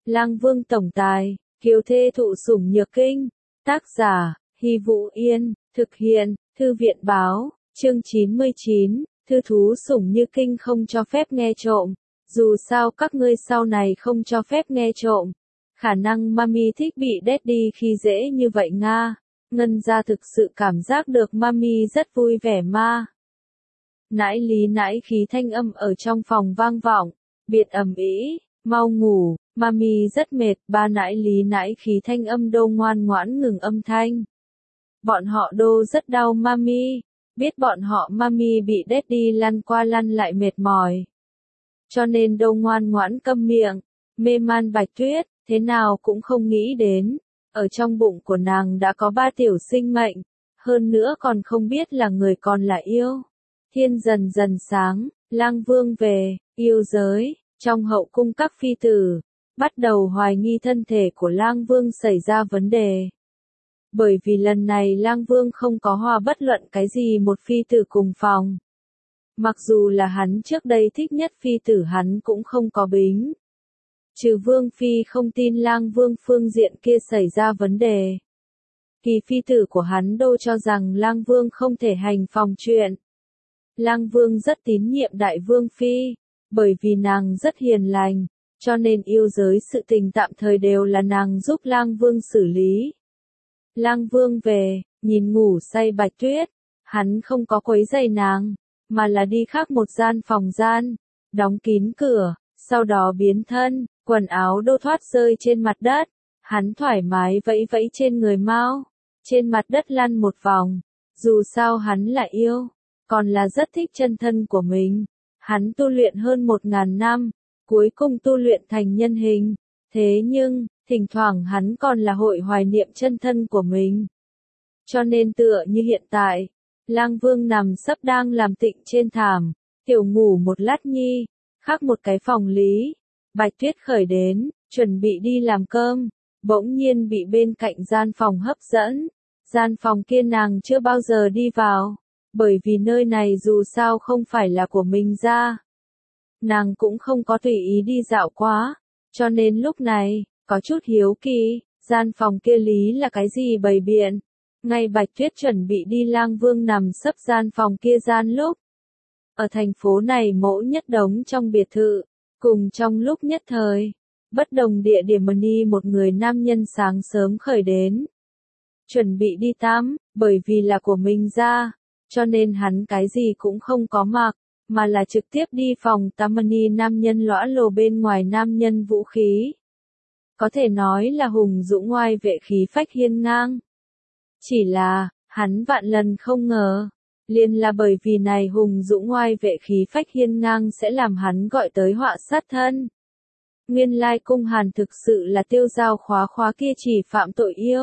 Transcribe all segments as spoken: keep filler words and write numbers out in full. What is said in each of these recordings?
Lang Vương tổng tài, kiều thê thụ sủng nhược kinh. Tác giả, Hy Vũ Yên, thực hiện, Thư viện báo, chương chín mươi chín, thư thú sủng như kinh không cho phép nghe trộm. Dù sao các ngươi sau này không cho phép nghe trộm. Khả năng mami thích bị daddy khi dễ như vậy nga. Ngân gia thực sự cảm giác được mami rất vui vẻ ma. Nãi lý nãi khí thanh âm ở trong phòng vang vọng, biệt ầm ĩ, mau ngủ, mami rất mệt, ba nãi lý nãi khí thanh âm đô ngoan ngoãn ngừng âm thanh. Bọn họ đô rất đau mami, biết bọn họ mami bị daddy lăn qua lăn lại mệt mỏi. Cho nên đô ngoan ngoãn câm miệng, mê man Bạch Tuyết, thế nào cũng không nghĩ đến. Ở trong bụng của nàng đã có ba tiểu sinh mệnh, hơn nữa còn không biết là người còn là yêu. Thiên dần dần sáng, Lang Vương về, yêu giới, trong hậu cung các phi tử, bắt đầu hoài nghi thân thể của Lang Vương xảy ra vấn đề. Bởi vì lần này Lang Vương không có hòa bất luận cái gì một phi tử cùng phòng. Mặc dù là hắn trước đây thích nhất phi tử hắn cũng không có bính. Trừ Vương Phi không tin Lang Vương phương diện kia xảy ra vấn đề. Kỳ phi tử của hắn đô cho rằng Lang Vương không thể hành phòng chuyện. Lang Vương rất tín nhiệm Đại Vương Phi, bởi vì nàng rất hiền lành, cho nên yêu giới sự tình tạm thời đều là nàng giúp Lang Vương xử lý. Lang Vương về, nhìn ngủ say Bạch Tuyết, hắn không có quấy rầy nàng, mà là đi khác một gian phòng gian, đóng kín cửa, sau đó biến thân, quần áo đô thoát rơi trên mặt đất, hắn thoải mái vẫy vẫy trên người Mao, trên mặt đất lăn một vòng, dù sao hắn là yêu, còn là rất thích chân thân của mình, hắn tu luyện hơn một ngàn năm, cuối cùng tu luyện thành nhân hình, thế nhưng, thỉnh thoảng hắn còn là hội hoài niệm chân thân của mình. Cho nên tựa như hiện tại, Lang Vương nằm sấp đang làm tịnh trên thảm, tiểu ngủ một lát nhi, khác một cái phòng lý, Bạch Tuyết khởi đến, chuẩn bị đi làm cơm, bỗng nhiên bị bên cạnh gian phòng hấp dẫn, gian phòng kia nàng chưa bao giờ đi vào, bởi vì nơi này dù sao không phải là của mình ra. Nàng cũng không có tùy ý đi dạo quá, cho nên lúc này, có chút hiếu kỳ, gian phòng kia lý là cái gì bày biện. Ngay Bạch Tuyết chuẩn bị đi Lang Vương nằm sấp gian phòng kia gian lúc. Ở thành phố này mỗ nhất đống trong biệt thự, cùng trong lúc nhất thời, bất đồng địa điểm mà đi một người nam nhân sáng sớm khởi đến. Chuẩn bị đi tắm, bởi vì là của mình ra, cho nên hắn cái gì cũng không có mặc, mà là trực tiếp đi phòng tắm mà đi nam nhân lõa lồ bên ngoài nam nhân vũ khí. Có thể nói là hùng dũng oai vệ khí phách hiên ngang. Chỉ là, hắn vạn lần không ngờ, liền là bởi vì này hùng dũng oai vệ khí phách hiên ngang sẽ làm hắn gọi tới họa sát thân. Nguyên lai cung hàn thực sự là tiêu giao khóa khóa kia chỉ phạm tội yêu.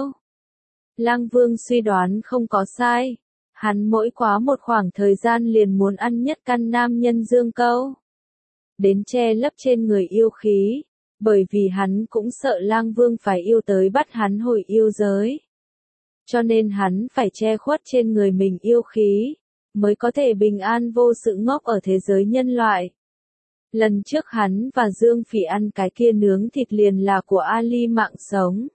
Lang Vương suy đoán không có sai, hắn mỗi quá một khoảng thời gian liền muốn ăn nhất căn nam nhân dương câu. Đến che lấp trên người yêu khí, bởi vì hắn cũng sợ Lang Vương phải yêu tới bắt hắn hồi yêu giới. Cho nên hắn phải che khuất trên người mình yêu khí, mới có thể bình an vô sự ngốc ở thế giới nhân loại. Lần trước hắn và Dương Phỉ ăn cái kia nướng thịt liền là của Ali mạng sống.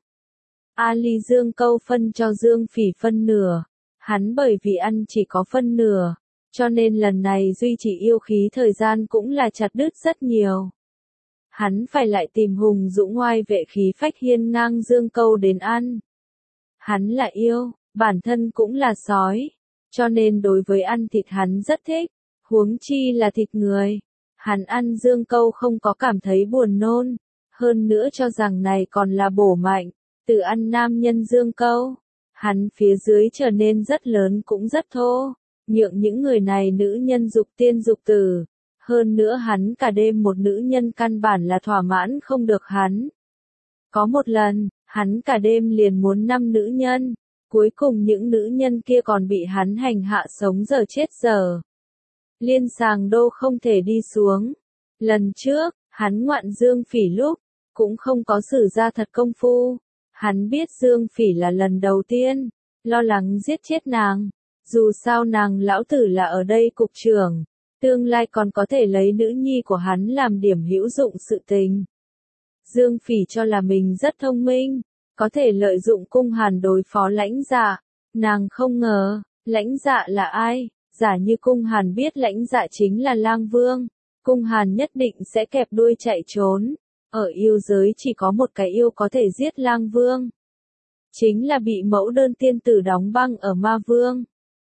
Ali Dương câu phân cho Dương Phỉ phân nửa, hắn bởi vì ăn chỉ có phân nửa, cho nên lần này duy trì yêu khí thời gian cũng là chặt đứt rất nhiều. Hắn phải lại tìm hùng dũng oai vệ khí phách hiên ngang Dương câu đến ăn. Hắn là yêu, bản thân cũng là sói, cho nên đối với ăn thịt hắn rất thích, huống chi là thịt người. Hắn ăn dương câu không có cảm thấy buồn nôn, hơn nữa cho rằng này còn là bổ mạnh, từ ăn nam nhân dương câu. Hắn phía dưới trở nên rất lớn cũng rất thô, nhượng những người này nữ nhân dục tiên dục tử. Hơn nữa hắn cả đêm một nữ nhân căn bản là thỏa mãn không được hắn. Có một lần, hắn cả đêm liền muốn năm nữ nhân, cuối cùng những nữ nhân kia còn bị hắn hành hạ sống giờ chết giờ. Liên sàng đô không thể đi xuống. Lần trước, hắn ngoạn Dương Phỉ lúc, cũng không có sử ra thật công phu. Hắn biết Dương Phỉ là lần đầu tiên, lo lắng giết chết nàng. Dù sao nàng lão tử là ở đây cục trưởng, tương lai còn có thể lấy nữ nhi của hắn làm điểm hữu dụng sự tình. Dương Phỉ cho là mình rất thông minh, có thể lợi dụng Cung Hàn đối phó Lãnh Dạ. Nàng không ngờ, Lãnh Dạ là ai? Giả như Cung Hàn biết Lãnh Dạ chính là Lang Vương, Cung Hàn nhất định sẽ kẹp đuôi chạy trốn. Ở yêu giới chỉ có một cái yêu có thể giết Lang Vương, chính là bị mẫu đơn tiên tử đóng băng ở Ma Vương.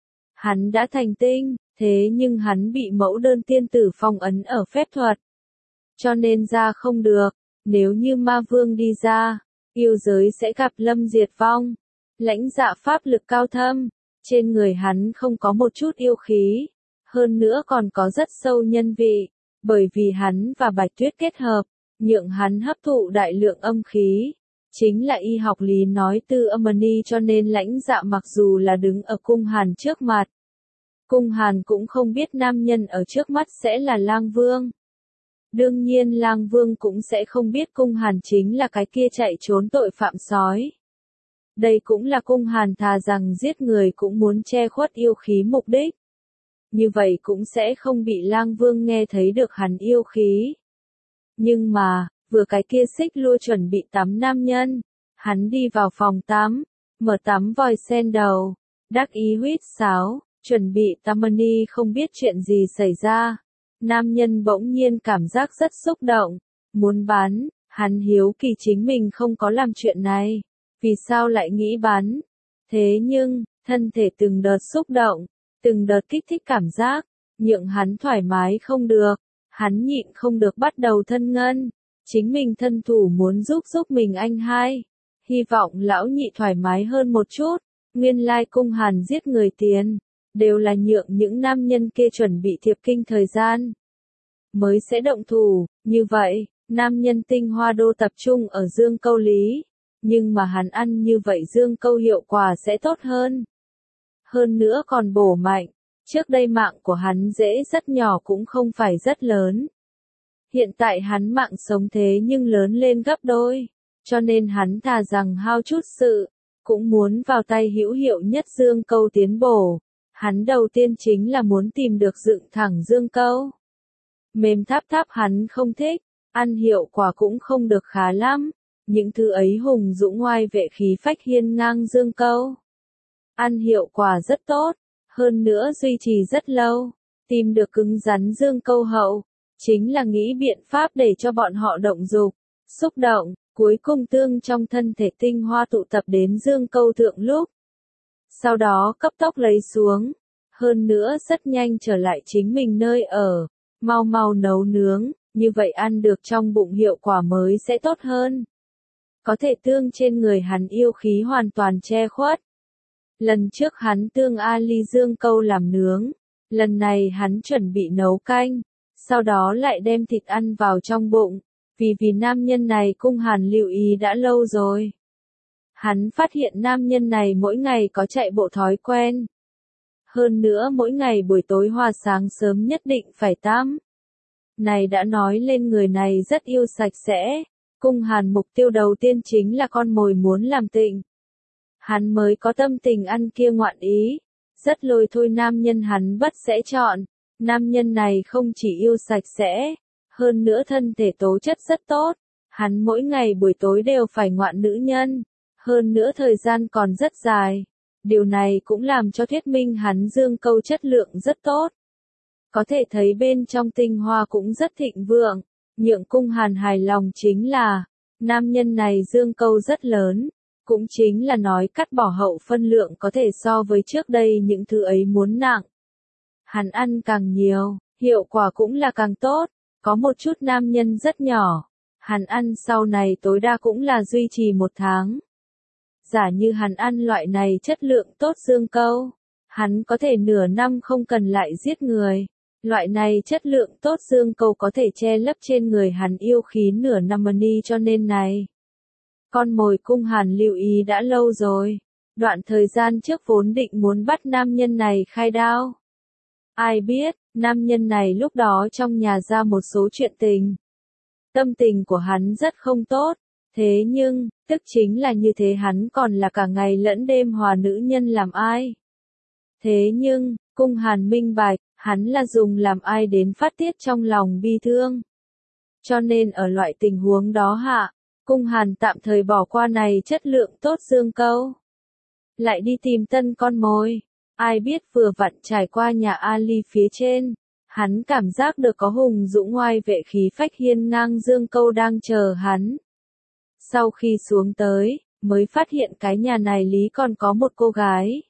Hắn đã thành tinh, thế nhưng hắn bị mẫu đơn tiên tử phong ấn ở phép thuật, cho nên ra không được. Nếu như Ma Vương đi ra, yêu giới sẽ gặp lâm diệt vong. Lãnh Dạ pháp lực cao thâm, trên người hắn không có một chút yêu khí, hơn nữa còn có rất sâu nhân vị, bởi vì hắn và Bạch Tuyết kết hợp, nhượng hắn hấp thụ đại lượng âm khí. Chính là y học lý nói tư âm ni, cho nên Lãnh Dạ mặc dù là đứng ở Cung Hàn trước mặt, Cung Hàn cũng không biết nam nhân ở trước mắt sẽ là Lang Vương. Đương nhiên Lang Vương cũng sẽ không biết Cung Hàn chính là cái kia chạy trốn tội phạm sói. Đây cũng là Cung Hàn thà rằng giết người cũng muốn che khuất yêu khí mục đích. Như vậy cũng sẽ không bị Lang Vương nghe thấy được hắn yêu khí. Nhưng mà, vừa cái kia xích lua chuẩn bị tắm nam nhân, hắn đi vào phòng tắm, mở tắm vòi sen đầu, đắc ý huýt sáo, chuẩn bị tắm ni không biết chuyện gì xảy ra. Nam nhân bỗng nhiên cảm giác rất xúc động, muốn bán, hắn hiếu kỳ chính mình không có làm chuyện này, vì sao lại nghĩ bán. Thế nhưng, thân thể từng đợt xúc động, từng đợt kích thích cảm giác, nhượng hắn thoải mái không được, hắn nhịn không được bắt đầu thân ngân, chính mình thân thủ muốn giúp giúp mình anh hai, hy vọng lão nhị thoải mái hơn một chút. Nguyên lai Cung Hàn giết người tiền, đều là nhượng những nam nhân kia chuẩn bị thiệp kinh thời gian, mới sẽ động thủ. Như vậy, nam nhân tinh hoa đô tập trung ở dương câu lý, nhưng mà hắn ăn như vậy dương câu hiệu quả sẽ tốt hơn. Hơn nữa còn bổ mạnh, trước đây mạng của hắn dễ rất nhỏ cũng không phải rất lớn. Hiện tại hắn mạng sống thế nhưng lớn lên gấp đôi, cho nên hắn thà rằng hao chút sự, cũng muốn vào tay hữu hiệu nhất dương câu tiến bổ. Hắn đầu tiên chính là muốn tìm được dựng thẳng dương câu. Mềm tháp tháp hắn không thích, ăn hiệu quả cũng không được khá lắm. Những thứ ấy hùng dũng ngoai vệ khí phách hiên ngang dương câu. Ăn hiệu quả rất tốt, hơn nữa duy trì rất lâu. Tìm được cứng rắn dương câu hậu, chính là nghĩ biện pháp để cho bọn họ động dục, xúc động, cuối cùng tương trong thân thể tinh hoa tụ tập đến dương câu thượng lúc. Sau đó cấp tốc lấy xuống, hơn nữa rất nhanh trở lại chính mình nơi ở, mau mau nấu nướng, như vậy ăn được trong bụng hiệu quả mới sẽ tốt hơn. Có thể tương trên người hắn yêu khí hoàn toàn che khuất. Lần trước hắn tương Ali dương câu làm nướng, lần này hắn chuẩn bị nấu canh, sau đó lại đem thịt ăn vào trong bụng, vì vì nam nhân này Cung Hàn lưu ý đã lâu rồi. Hắn phát hiện nam nhân này mỗi ngày có chạy bộ thói quen. Hơn nữa mỗi ngày buổi tối hoa sáng sớm nhất định phải tắm. Này đã nói lên người này rất yêu sạch sẽ. Cung Hàn mục tiêu đầu tiên chính là con mồi muốn làm tịnh. Hắn mới có tâm tình ăn kia ngoạn ý. Rất lôi thôi nam nhân hắn bất sẽ chọn. Nam nhân này không chỉ yêu sạch sẽ, hơn nữa thân thể tố chất rất tốt. Hắn mỗi ngày buổi tối đều phải ngoạn nữ nhân. Hơn nữa thời gian còn rất dài. Điều này cũng làm cho thuyết minh hắn dương câu chất lượng rất tốt. Có thể thấy bên trong tinh hoa cũng rất thịnh vượng. Nhượng Cung Hàn hài lòng chính là, nam nhân này dương câu rất lớn, cũng chính là nói cắt bỏ hậu phân lượng có thể so với trước đây những thứ ấy muốn nặng. Hắn ăn càng nhiều, hiệu quả cũng là càng tốt, có một chút nam nhân rất nhỏ, hắn ăn sau này tối đa cũng là duy trì một tháng. Giả như hắn ăn loại này chất lượng tốt dương câu, hắn có thể nửa năm không cần lại giết người. Loại này chất lượng tốt dương câu có thể che lấp trên người hắn yêu khí nửa năm ni, cho nên này. Con mồi Cung Hàn lưu ý đã lâu rồi. Đoạn thời gian trước vốn định muốn bắt nam nhân này khai đao. Ai biết, nam nhân này lúc đó trong nhà ra một số chuyện tình. Tâm tình của hắn rất không tốt. Thế nhưng, tức chính là như thế hắn còn là cả ngày lẫn đêm hòa nữ nhân làm ai. Thế nhưng, Cung Hàn minh bạch, hắn là dùng làm ai đến phát tiết trong lòng bi thương. Cho nên ở loại tình huống đó hạ, Cung Hàn tạm thời bỏ qua này chất lượng tốt dương câu. Lại đi tìm tân con mồi. Ai biết vừa vặn trải qua nhà Ali phía trên. Hắn cảm giác được có hùng dũng oai vệ khí phách hiên ngang dương câu đang chờ hắn. Sau khi xuống tới, mới phát hiện cái nhà này lý còn có một cô gái.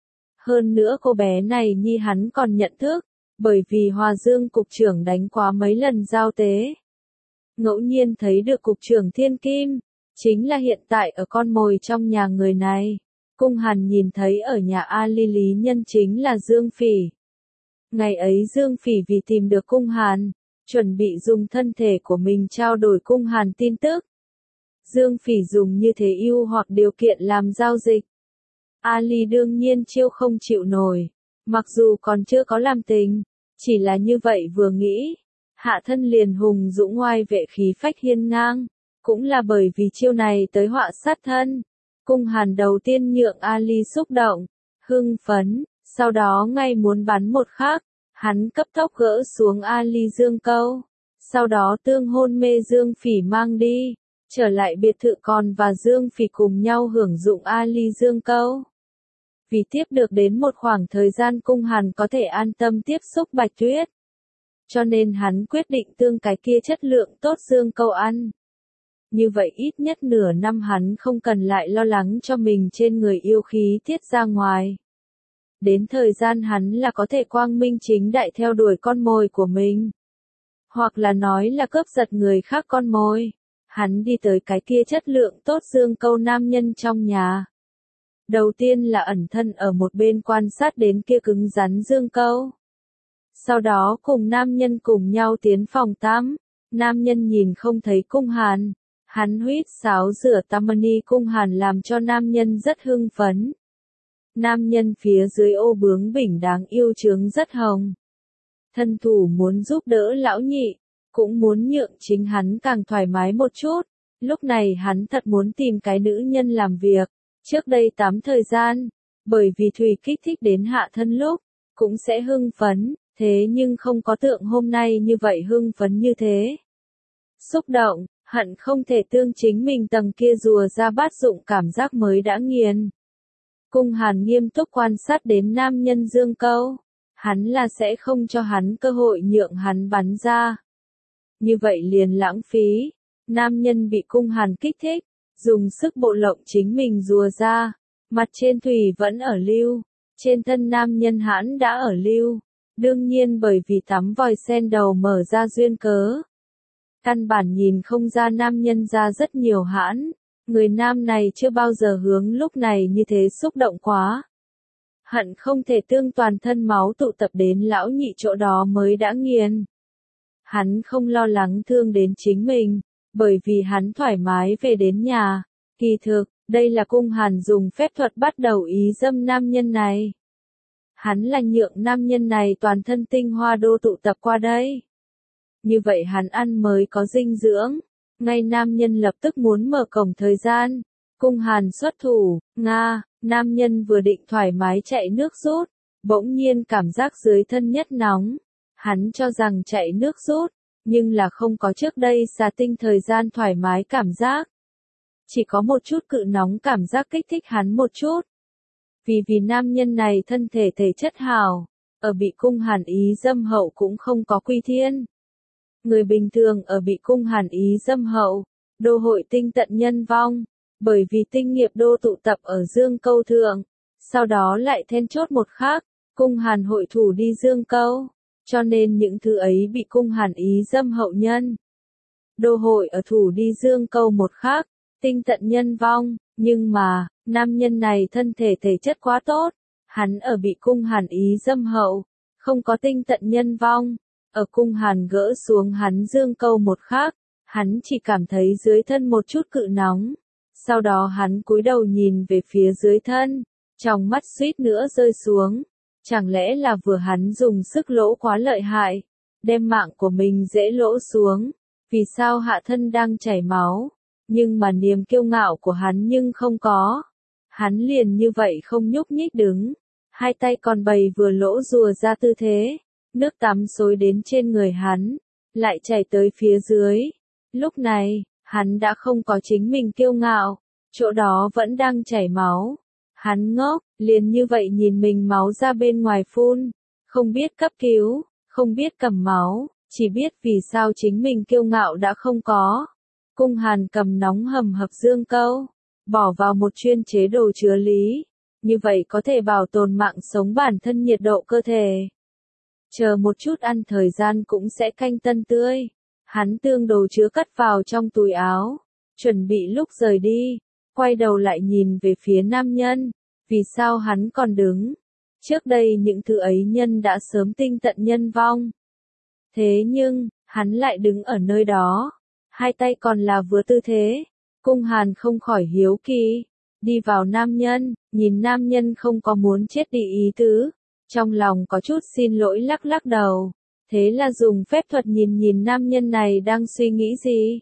Hơn nữa cô bé này nhi hắn còn nhận thức, bởi vì Hòa Dương cục trưởng đánh quá mấy lần giao tế. Ngẫu nhiên thấy được cục trưởng Thiên Kim, chính là hiện tại ở con mồi trong nhà người này. Cung Hàn nhìn thấy ở nhà Ali lý nhân chính là Dương Phỉ. Ngày ấy Dương Phỉ vì tìm được Cung Hàn, chuẩn bị dùng thân thể của mình trao đổi Cung Hàn tin tức. Dương Phỉ dùng như thế ưu hoặc điều kiện làm giao dịch. Ali đương nhiên chiêu không chịu nổi, mặc dù còn chưa có làm tình, chỉ là như vậy vừa nghĩ, hạ thân liền hùng dũng oai vệ khí phách hiên ngang, cũng là bởi vì chiêu này tới họa sát thân. Cung Hàn đầu tiên nhượng Ali xúc động, hưng phấn, sau đó ngay muốn bắn một khắc, hắn cấp tốc gỡ xuống Ali dương câu, sau đó tương hôn mê Dương Phỉ mang đi, trở lại biệt thự còn và Dương Phỉ cùng nhau hưởng dụng Ali dương câu. Vì tiếp được đến một khoảng thời gian Cung Hàn có thể an tâm tiếp xúc Bạch Tuyết, cho nên hắn quyết định tương cái kia chất lượng tốt dương câu ăn. Như vậy ít nhất nửa năm hắn không cần lại lo lắng cho mình trên người yêu khí tiết ra ngoài. Đến thời gian hắn là có thể quang minh chính đại theo đuổi con mồi của mình. Hoặc là nói là cướp giật người khác con mồi. Hắn đi tới cái kia chất lượng tốt dương câu nam nhân trong nhà. Đầu tiên là ẩn thân ở một bên quan sát đến kia cứng rắn dương câu. Sau đó cùng nam nhân cùng nhau tiến phòng tắm. Nam nhân nhìn không thấy Cung Hàn. Hắn huýt sáo rửa Tamani Cung Hàn làm cho nam nhân rất hưng phấn. Nam nhân phía dưới ô bướng bỉnh đáng yêu trướng rất hồng. Thân thủ muốn giúp đỡ lão nhị, cũng muốn nhượng chính hắn càng thoải mái một chút. Lúc này hắn thật muốn tìm cái nữ nhân làm việc. Trước đây tắm thời gian, bởi vì thủy kích thích đến hạ thân lúc, cũng sẽ hưng phấn, thế nhưng không có tượng hôm nay như vậy hưng phấn như thế. Xúc động, hận không thể tương chính mình tầng kia rùa ra bát dụng cảm giác mới đã nghiền. Cung Hàn nghiêm túc quan sát đến nam nhân dương câu, hắn là sẽ không cho hắn cơ hội nhượng hắn bắn ra. Như vậy liền lãng phí, nam nhân bị Cung Hàn kích thích, dùng sức bộ lộng chính mình rùa ra, mặt trên thủy vẫn ở lưu, trên thân nam nhân hãn đã ở lưu, đương nhiên bởi vì tắm vòi sen đầu mở ra duyên cớ. Căn bản nhìn không ra nam nhân ra rất nhiều hãn, người nam này chưa bao giờ hướng lúc này như thế xúc động quá. Hận không thể tương toàn thân máu tụ tập đến lão nhị chỗ đó mới đã nghiền. Hắn không lo lắng thương đến chính mình, bởi vì hắn thoải mái về đến nhà. Kỳ thực, đây là Cung Hàn dùng phép thuật bắt đầu ý dâm nam nhân này. Hắn là nhượng nam nhân này toàn thân tinh hoa đô tụ tập qua đây. Như vậy hắn ăn mới có dinh dưỡng. Ngay nam nhân lập tức muốn mở cổng thời gian. Cung Hàn xuất thủ, Nga, nam nhân vừa định thoải mái chạy nước rút. Bỗng nhiên cảm giác dưới thân nhất nóng. Hắn cho rằng chạy nước rút, nhưng là không có trước đây xà tinh thời gian thoải mái cảm giác. Chỉ có một chút cự nóng cảm giác kích thích hắn một chút. Vì vì nam nhân này thân thể thể chất hào, ở bị Cung Hàn ý dâm hậu cũng không có quy thiên. Người bình thường ở bị Cung Hàn ý dâm hậu, đô hội tinh tận nhân vong, bởi vì tinh nghiệp đô tụ tập ở dương câu thượng, sau đó lại then chốt một khác, Cung Hàn hội thủ đi dương câu, cho nên những thứ ấy bị Cung Hàn ý dâm hậu nhân. Đô hội ở thủ đi dương câu một khác, tinh tận nhân vong, nhưng mà, nam nhân này thân thể thể chất quá tốt, hắn ở bị Cung Hàn ý dâm hậu, không có tinh tận nhân vong. Ở Cung Hàn gỡ xuống hắn dương câu một khắc, hắn chỉ cảm thấy dưới thân một chút cự nóng. Sau đó hắn cúi đầu nhìn về phía dưới thân, trong mắt suýt nữa rơi xuống. Chẳng lẽ là vừa hắn dùng sức lỗ quá lợi hại, đem mạng của mình dễ lỗ xuống. Vì sao hạ thân đang chảy máu, nhưng mà niềm kiêu ngạo của hắn nhưng không có. Hắn liền như vậy không nhúc nhích đứng, hai tay còn bày vừa lỗ rùa ra tư thế. Nước tắm xối đến trên người hắn, lại chảy tới phía dưới. Lúc này, Hắn đã không có chính mình kiêu ngạo, chỗ đó vẫn đang chảy máu. Hắn ngốc, liền như vậy nhìn mình máu ra bên ngoài phun, không biết cấp cứu, không biết cầm máu, chỉ biết vì sao chính mình kiêu ngạo đã không có. Cung Hàn cầm nóng hầm hập dương câu, bỏ vào một chuyên chế đồ chứa lý, như vậy có thể bảo tồn mạng sống bản thân nhiệt độ cơ thể. Chờ một chút ăn thời gian cũng sẽ canh tân tươi. Hắn tương đồ chứa cất vào trong túi áo, chuẩn bị lúc rời đi, quay đầu lại nhìn về phía nam nhân, vì sao hắn còn đứng? Trước đây những thứ ấy nhân đã sớm tinh tận nhân vong. Thế nhưng, hắn lại đứng ở nơi đó, hai tay còn là vừa tư thế. Cung Hàn không khỏi hiếu kỳ, đi vào nam nhân, nhìn nam nhân không có muốn chết đi ý tứ, trong lòng có chút xin lỗi lắc lắc đầu. Thế là dùng phép thuật nhìn nhìn nam nhân này đang suy nghĩ gì.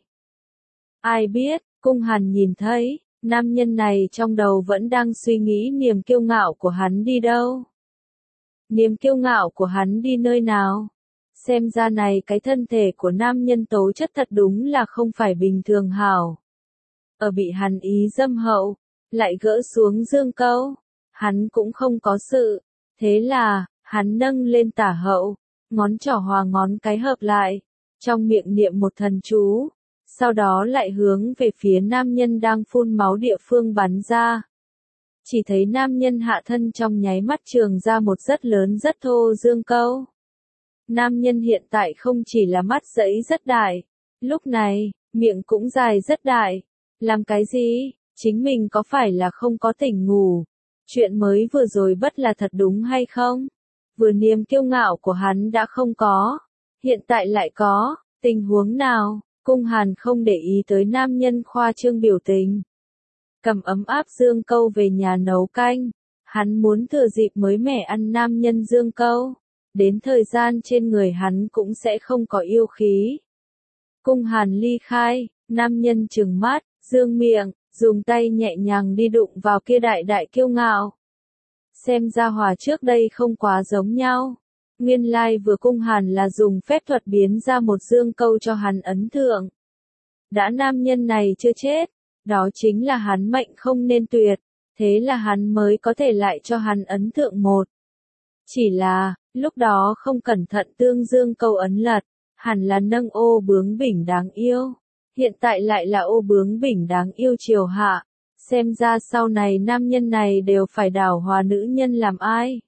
Ai biết, Cung Hàn nhìn thấy, nam nhân này trong đầu vẫn đang suy nghĩ niềm kiêu ngạo của hắn đi đâu. Niềm kiêu ngạo của hắn đi nơi nào? Xem ra này cái thân thể của nam nhân tố chất thật đúng là không phải bình thường hảo. Ở bị hắn ý dâm hậu, lại gỡ xuống dương câu, hắn cũng không có sự. Thế là, hắn nâng lên tả hậu, ngón trỏ hòa ngón cái hợp lại, trong miệng niệm một thần chú, sau đó lại hướng về phía nam nhân đang phun máu địa phương bắn ra. Chỉ thấy nam nhân hạ thân trong nháy mắt trường ra một rất lớn rất thô dương câu. Nam nhân hiện tại không chỉ là mắt dẫy rất đại, lúc này, miệng cũng dài rất đại. Làm cái gì? Chính mình có phải là không có tỉnh ngủ? Chuyện mới vừa rồi bất là thật đúng hay không? Vừa niềm kiêu ngạo của hắn đã không có, hiện tại lại có, tình huống nào? Cung Hàn không để ý tới nam nhân khoa trương biểu tình. Cầm ấm áp dương câu về nhà nấu canh, hắn muốn thừa dịp mới mẻ ăn nam nhân dương câu, đến thời gian trên người hắn cũng sẽ không có yêu khí. Cung Hàn ly khai, nam nhân trừng mắt, dương miệng, dùng tay nhẹ nhàng đi đụng vào kia đại đại kiêu ngạo. Xem ra hòa trước đây không quá giống nhau. Nguyên lai vừa Cung Hàn là dùng phép thuật biến ra một dương câu cho hắn ấn thượng. Đã nam nhân này chưa chết, đó chính là hắn mệnh không nên tuyệt, thế là hắn mới có thể lại cho hắn ấn thượng một. Chỉ là, lúc đó không cẩn thận tương dương câu ấn lật, hẳn là nâng ô bướng bỉnh đáng yêu. Hiện tại lại là ô bướng bỉnh đáng yêu triều hạ. Xem ra sau này nam nhân này đều phải đảo hòa nữ nhân làm ai.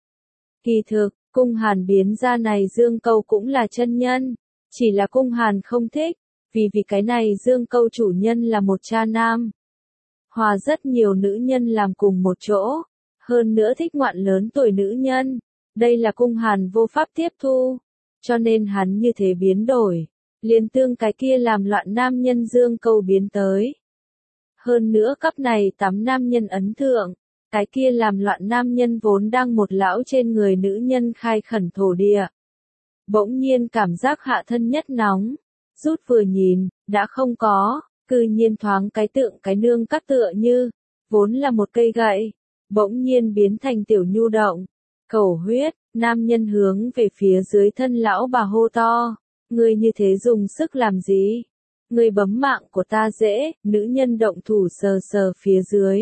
Kỳ thực, Cung Hàn biến ra này dương câu cũng là chân nhân. Chỉ là Cung Hàn không thích, vì vì cái này dương câu chủ nhân là một cha nam. Hòa rất nhiều nữ nhân làm cùng một chỗ. Hơn nữa thích ngoạn lớn tuổi nữ nhân. Đây là Cung Hàn vô pháp tiếp thu. Cho nên hắn như thế biến đổi. Liền tương cái kia làm loạn nam nhân dương câu biến tới. Hơn nữa cấp này tắm nam nhân ấn thượng, cái kia làm loạn nam nhân vốn đang một lão trên người nữ nhân khai khẩn thổ địa. Bỗng nhiên cảm giác hạ thân nhất nóng, rút vừa nhìn, đã không có, cư nhiên thoáng cái tượng cái nương các tựa như, vốn là một cây gậy, bỗng nhiên biến thành tiểu nhu động, cầu huyết, nam nhân hướng về phía dưới thân lão bà hô to, ngươi như thế dùng sức làm gì? Ngươi bấm mạng của ta dễ, nữ nhân động thủ sờ sờ phía dưới.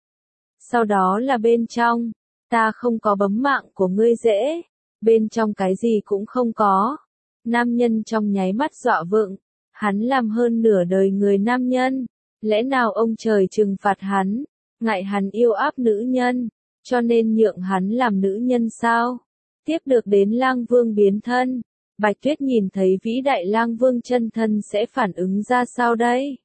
Sau đó là bên trong, ta không có bấm mạng của ngươi dễ, bên trong cái gì cũng không có. Nam nhân trong nháy mắt dọa vựng, hắn làm hơn nửa đời người nam nhân, lẽ nào ông trời trừng phạt hắn, ngại hắn yêu áp nữ nhân, cho nên nhượng hắn làm nữ nhân sao? Tiếp được đến Lang Vương biến thân. Bạch Tuyết nhìn thấy vĩ đại Lang Vương chân thân sẽ phản ứng ra sao đây?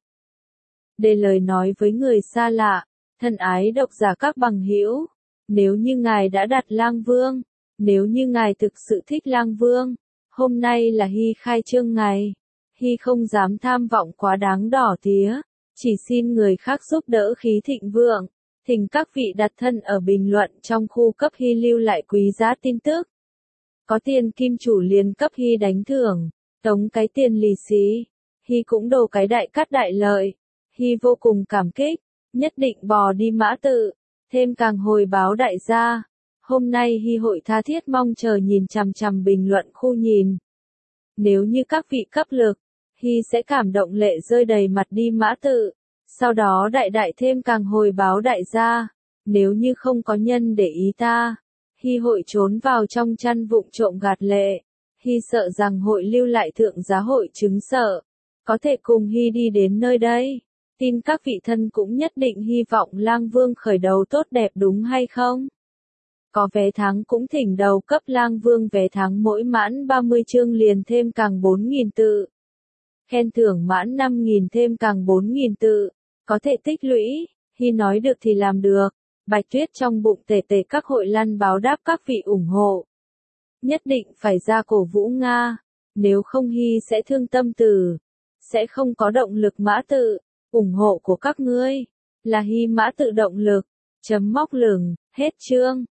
Để lời nói với người xa lạ, thân ái độc giả các bằng hữu, nếu như ngài đã đặt Lang Vương, nếu như ngài thực sự thích Lang Vương, hôm nay là Hy khai trương ngày, Hy không dám tham vọng quá đáng đỏ tía, chỉ xin người khác giúp đỡ khí thịnh vượng, thỉnh các vị đặt thân ở bình luận trong khu cấp Hy lưu lại quý giá tin tức. Có tiền kim chủ liền cấp Hy đánh thưởng, tống cái tiền lì xì, Hy cũng đồ cái đại cắt đại lợi, Hy vô cùng cảm kích, nhất định bò đi mã tự, thêm càng hồi báo đại gia. Hôm nay Hy hội tha thiết mong chờ nhìn chằm chằm bình luận khu nhìn. Nếu như các vị cấp lực, Hy sẽ cảm động lệ rơi đầy mặt đi mã tự. Sau đó đại đại thêm càng hồi báo đại gia, nếu như không có nhân để ý ta, Hy hội trốn vào trong chăn vụng trộm gạt lệ. Hy sợ rằng hội lưu lại thượng giá hội chứng sợ, có thể cùng Hy đi đến nơi đây. Tin các vị thân cũng nhất định hy vọng Lang Vương khởi đầu tốt đẹp đúng hay không? Có vé tháng cũng thỉnh đầu cấp Lang Vương vé tháng mỗi mãn ba mươi chương liền thêm càng bốn nghìn tự. Khen thưởng mãn năm nghìn thêm càng bốn nghìn tự. Có thể tích lũy, Hy nói được thì làm được. Bạch Tuyết trong bụng tề tề các hội lăn báo đáp các vị ủng hộ. Nhất định phải ra cổ vũ Nga, nếu không Hy sẽ thương tâm tử, sẽ không có động lực mã tự. Ủng hộ của các ngươi là Hy mã tự động lực. Chấm móc lửng, hết chương.